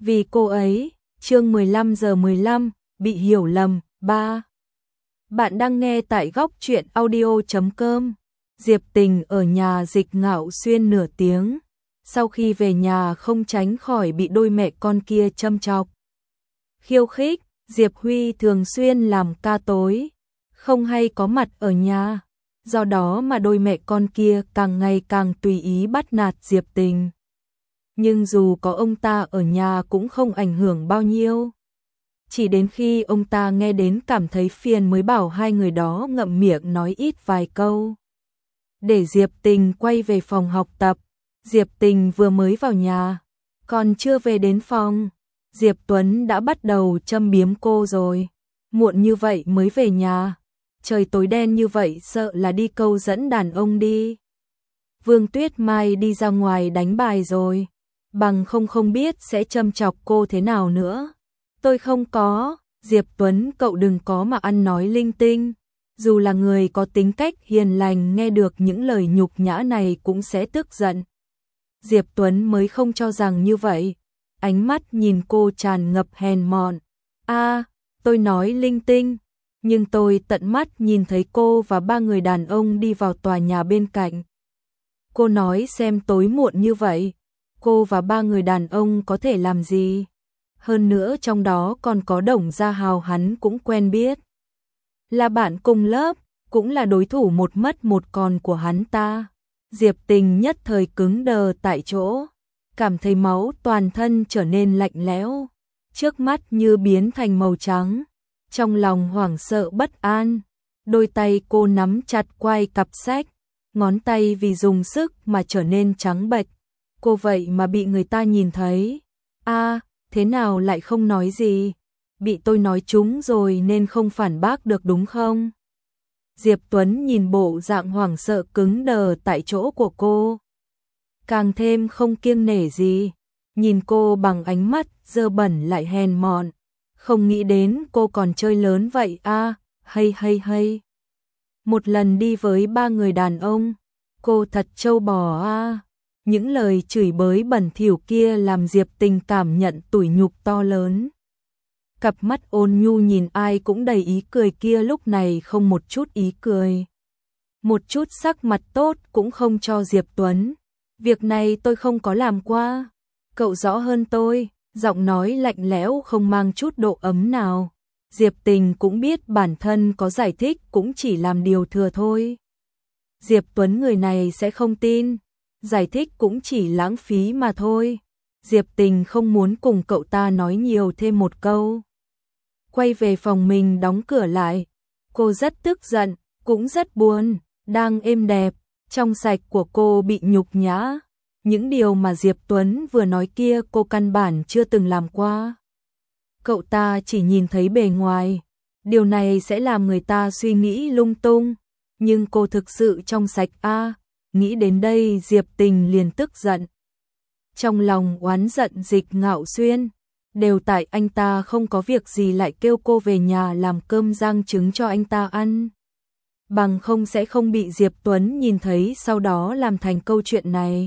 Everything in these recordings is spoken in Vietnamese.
Vì cô ấy, chương 15 giờ 15, bị hiểu lầm, 3. Bạn đang nghe tại góc truyện audio.com. Diệp Tình ở nhà Dịch Ngạo Xuyên nửa tiếng. Sau khi về nhà không tránh khỏi bị đôi mẹ con kia châm chọc. Khiêu khích, Diệp Huy thường xuyên làm ca tối, không hay có mặt ở nhà. Do đó mà đôi mẹ con kia càng ngày càng tùy ý bắt nạt Diệp Tình. Nhưng dù có ông ta ở nhà cũng không ảnh hưởng bao nhiêu. Chỉ đến khi ông ta nghe đến cảm thấy phiền mới bảo hai người đó ngậm miệng nói ít vài câu. Để Diệp Tình quay về phòng học tập. Diệp Tình vừa mới vào nhà, còn chưa về đến phòng, Diệp Tuấn đã bắt đầu châm biếm cô rồi. Muộn như vậy mới về nhà, trời tối đen như vậy sợ là đi câu dẫn đàn ông đi. Vương Tuyết Mai đi ra ngoài đánh bài rồi, bằng không biết sẽ châm chọc cô thế nào nữa. Tôi không có, Diệp Tuấn cậu đừng có mà ăn nói linh tinh. Dù là người có tính cách hiền lành nghe được những lời nhục nhã này cũng sẽ tức giận. Diệp Tuấn mới không cho rằng như vậy. Ánh mắt nhìn cô tràn ngập hèn mọn. Tôi nói linh tinh, nhưng tôi tận mắt nhìn thấy cô và ba người đàn ông đi vào tòa nhà bên cạnh. Cô nói xem tối muộn như vậy, cô và ba người đàn ông có thể làm gì? Hơn nữa trong đó còn có Đồng Gia Hào, hắn cũng quen biết. Là bạn cùng lớp, cũng là đối thủ một mất một còn của hắn ta. Diệp Tình nhất thời cứng đờ tại chỗ, cảm thấy máu toàn thân trở nên lạnh lẽo, trước mắt như biến thành màu trắng, trong lòng hoảng sợ bất an. Đôi tay cô nắm chặt quai cặp sách, ngón tay vì dùng sức mà trở nên trắng bệch. Cô vậy mà bị người ta nhìn thấy. Thế nào lại không nói gì? Bị tôi nói trúng rồi nên không phản bác được đúng không? Diệp Tuấn nhìn bộ dạng hoảng sợ cứng đờ tại chỗ của cô, càng thêm không kiêng nể gì, nhìn cô bằng ánh mắt dơ bẩn lại hèn mọn. Không nghĩ đến cô còn chơi lớn vậy hay. Một lần đi với ba người đàn ông, cô thật trâu bò Những lời chửi bới bẩn thỉu kia làm Diệp Tình cảm nhận tủi nhục to lớn. Cặp mắt ôn nhu nhìn ai cũng đầy ý cười kia lúc này không một chút ý cười. Một chút sắc mặt tốt cũng không cho Diệp Tuấn. Việc này tôi không có làm qua. Cậu rõ hơn tôi, giọng nói lạnh lẽo không mang chút độ ấm nào. Diệp Tình cũng biết bản thân có giải thích cũng chỉ làm điều thừa thôi. Diệp Tuấn người này sẽ không tin, giải thích cũng chỉ lãng phí mà thôi. Diệp Tình không muốn cùng cậu ta nói nhiều thêm một câu. Quay về phòng mình đóng cửa lại. Cô rất tức giận, cũng rất buồn, đang êm đẹp, trong sạch của cô bị nhục nhã. Những điều mà Diệp Tuấn vừa nói kia cô căn bản chưa từng làm qua. Cậu ta chỉ nhìn thấy bề ngoài, điều này sẽ làm người ta suy nghĩ lung tung. Nhưng cô thực sự trong sạch nghĩ đến đây Diệp Tình liền tức giận. Trong lòng oán giận Dịch Ngạo Xuyên, đều tại anh ta không có việc gì lại kêu cô về nhà làm cơm rang trứng cho anh ta ăn. Bằng không sẽ không bị Diệp Tuấn nhìn thấy sau đó làm thành câu chuyện này.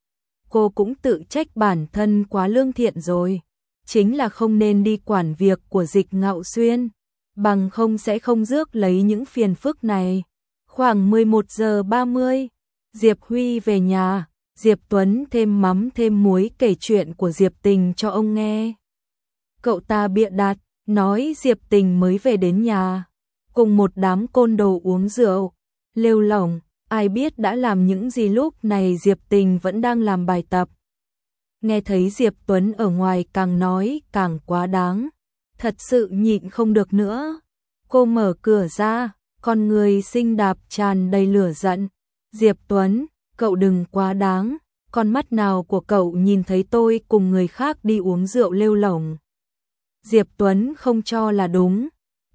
Cô cũng tự trách bản thân quá lương thiện rồi, chính là không nên đi quản việc của Dịch Ngạo Xuyên, bằng không sẽ không rước lấy những phiền phức này. Khoảng 11 giờ 30, Diệp Huy về nhà, Diệp Tuấn thêm mắm thêm muối kể chuyện của Diệp Tình cho ông nghe. Cậu ta bịa đặt, nói Diệp Tình mới về đến nhà, cùng một đám côn đồ uống rượu, lêu lổng, ai biết đã làm những gì. Lúc này Diệp Tình vẫn đang làm bài tập. Nghe thấy Diệp Tuấn ở ngoài càng nói càng quá đáng, thật sự nhịn không được nữa. Cô mở cửa ra, con người xinh đẹp tràn đầy lửa giận. Diệp Tuấn, cậu đừng quá đáng, con mắt nào của cậu nhìn thấy tôi cùng người khác đi uống rượu lêu lổng? Diệp Tuấn không cho là đúng.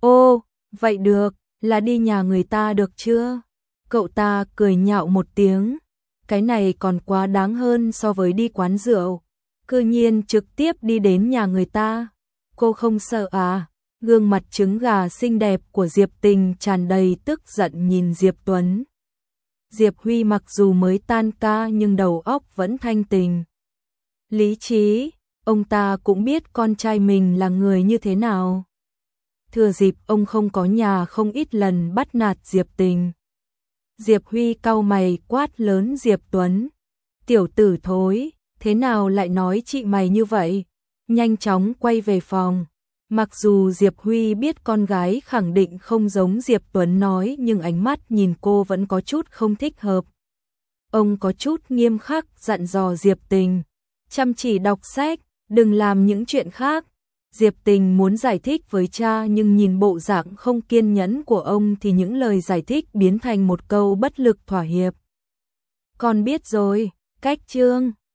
Vậy được, là đi nhà người ta được chưa? Cậu ta cười nhạo một tiếng. Cái này còn quá đáng hơn so với đi quán rượu. Cư nhiên trực tiếp đi đến nhà người ta. Cô không sợ Gương mặt trứng gà xinh đẹp của Diệp Tình tràn đầy tức giận nhìn Diệp Tuấn. Diệp Huy mặc dù mới tan ca nhưng đầu óc vẫn thanh tình. Lý trí, ông ta cũng biết con trai mình là người như thế nào. Thừa dịp ông không có nhà không ít lần bắt nạt Diệp Tình. Diệp Huy cau mày quát lớn Diệp Tuấn. Tiểu tử thối, thế nào lại nói chị mày như vậy? Nhanh chóng quay về phòng. Mặc dù Diệp Huy biết con gái khẳng định không giống Diệp Tuấn nói nhưng ánh mắt nhìn cô vẫn có chút không thích hợp. Ông có chút nghiêm khắc dặn dò Diệp Tình. Chăm chỉ đọc sách, đừng làm những chuyện khác. Diệp Tình muốn giải thích với cha nhưng nhìn bộ dạng không kiên nhẫn của ông thì những lời giải thích biến thành một câu bất lực thỏa hiệp. Con biết rồi, cách chương